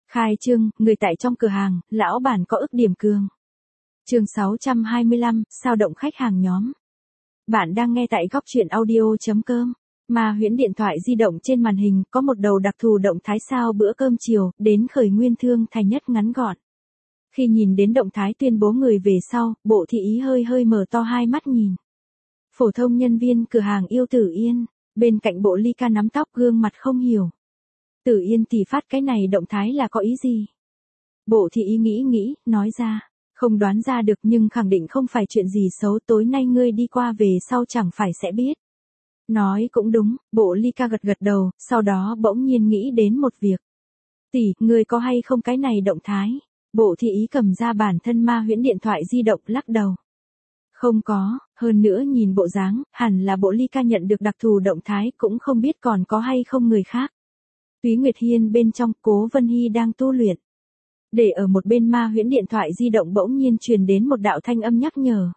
Khai trương, người tại trong cửa hàng, lão bản có ức điểm cường. Chương 625, sao động khách hàng nhóm. Bạn đang nghe tại góc truyện audio.com. Ma huyễn điện thoại di động trên màn hình có một đầu đặc thù động thái sao bữa cơm chiều, đến khởi nguyên thương thành nhất ngắn gọn. Khi nhìn đến động thái tuyên bố người về sau, Bộ Thị Ý hơi mở to hai mắt nhìn. Phổ thông nhân viên cửa hàng Yêu Tử Yên, bên cạnh Bộ Ly Ca nắm tóc gương mặt không hiểu. Tử Yên thì phát cái này động thái là có ý gì? Bộ Thị Ý nghĩ, nói ra. Không đoán ra được nhưng khẳng định không phải chuyện gì xấu, tối nay ngươi đi qua về sau chẳng phải sẽ biết. Nói cũng đúng, Bộ Ly Ca gật đầu, sau đó bỗng nhiên nghĩ đến một việc. Tỷ, ngươi có hay không cái này động thái? Bộ Thị Ý cầm ra bản thân ma huyễn điện thoại di động lắc đầu. Không có, hơn nữa nhìn bộ dáng, hẳn là Bộ Ly Ca nhận được đặc thù động thái, cũng không biết còn có hay không người khác. Túy Nguyệt Hiên bên trong, Cố Vân Hy đang tu luyện. Để ở một bên ma huyễn điện thoại di động bỗng nhiên truyền đến một đạo thanh âm nhắc nhở.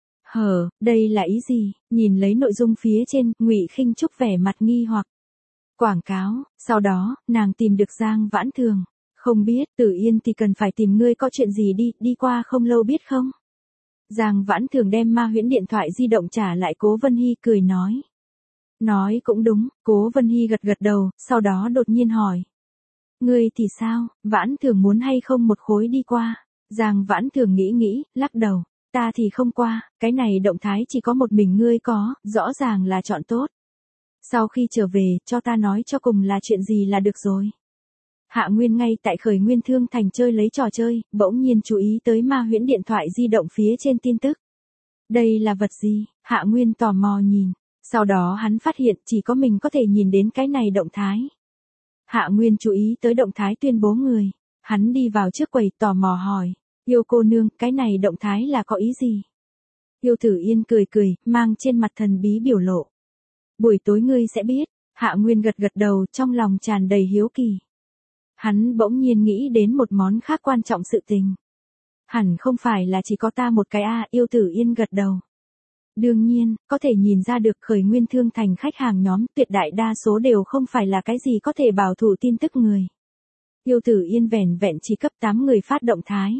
Đây là ý gì? Nhìn lấy nội dung phía trên, Ngụy Khinh Trúc vẻ mặt nghi hoặc. Quảng cáo, sau đó, nàng tìm được Giang Vãn Thường. Không biết, Tử Yên thì cần phải tìm ngươi có chuyện gì đi qua không lâu biết không? Giang Vãn Thường đem ma huyễn điện thoại di động trả lại Cố Vân Hy cười nói. Nói cũng đúng, Cố Vân Hy gật đầu, sau đó đột nhiên hỏi. Ngươi thì sao, Vãn Thường muốn hay không một khối đi qua? Giang Vãn Thường nghĩ, lắc đầu. Ta thì không qua, cái này động thái chỉ có một mình ngươi có, rõ ràng là chọn tốt. Sau khi trở về, cho ta nói cho cùng là chuyện gì là được rồi. Hạ Nguyên ngay tại khởi nguyên thương thành chơi lấy trò chơi, bỗng nhiên chú ý tới ma huyễn điện thoại di động phía trên tin tức. Đây là vật gì? Hạ Nguyên tò mò nhìn. Sau đó hắn phát hiện chỉ có mình có thể nhìn đến cái này động thái. Hạ Nguyên chú ý tới động thái tuyên bố người. Hắn đi vào trước quầy tò mò hỏi. Yêu cô nương, cái này động thái là có ý gì? Yêu Tử Yên cười, mang trên mặt thần bí biểu lộ. Buổi tối ngươi sẽ biết. Hạ Nguyên gật đầu, trong lòng tràn đầy hiếu kỳ. Hắn bỗng nhiên nghĩ đến một món khác quan trọng sự tình. Hẳn không phải là chỉ có ta một cái Yêu Tử Yên gật đầu. Đương nhiên, có thể nhìn ra được khởi nguyên thương thành khách hàng nhóm tuyệt đại đa số đều không phải là cái gì có thể bảo thủ tin tức người. Yêu Tử Yên vẹn chỉ cấp 8 người phát động thái.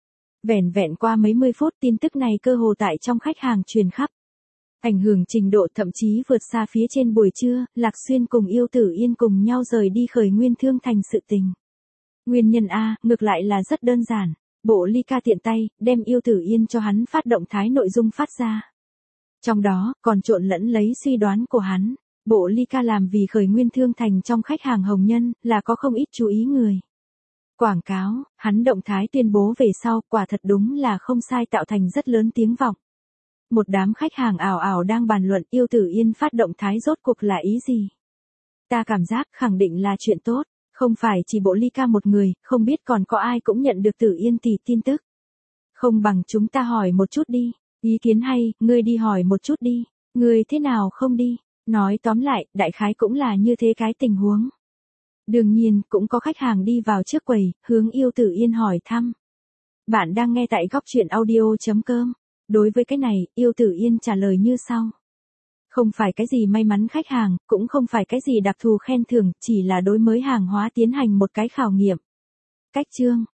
Vẹn qua mấy mươi phút tin tức này cơ hồ tại trong khách hàng truyền khắp. Ảnh hưởng trình độ thậm chí vượt xa phía trên buổi trưa, Lạc Xuyên cùng Yêu Tử Yên cùng nhau rời đi khởi nguyên thương thành sự tình. Nguyên nhân ngược lại là rất đơn giản. Bộ Ly Ca tiện tay, đem Yêu Tử Yên cho hắn phát động thái nội dung phát ra. Trong đó, còn trộn lẫn lấy suy đoán của hắn. Bộ Ly Ca làm vì khởi nguyên thương thành trong khách hàng hồng nhân, là có không ít chú ý người. Quảng cáo, hắn động thái tuyên bố về sau, quả thật đúng là không sai tạo thành rất lớn tiếng vọng. Một đám khách hàng ảo đang bàn luận Yêu Tử Yên phát động thái rốt cuộc là ý gì. Ta cảm giác khẳng định là chuyện tốt, không phải chỉ Bộ Ly Ca một người, không biết còn có ai cũng nhận được Tử Yên tỷ tin tức. Không bằng chúng ta hỏi một chút đi, ý kiến hay, ngươi đi hỏi một chút đi, ngươi thế nào không đi, nói tóm lại, đại khái cũng là như thế cái tình huống. Đương nhiên, cũng có khách hàng đi vào trước quầy, hướng Yêu Tử Yên hỏi thăm. Bạn đang nghe tại góc truyện audio.com. Đối với cái này, Yêu Tử Yên trả lời như sau. Không phải cái gì may mắn khách hàng, cũng không phải cái gì đặc thù khen thưởng, chỉ là đối mới hàng hóa tiến hành một cái khảo nghiệm. Cách chương,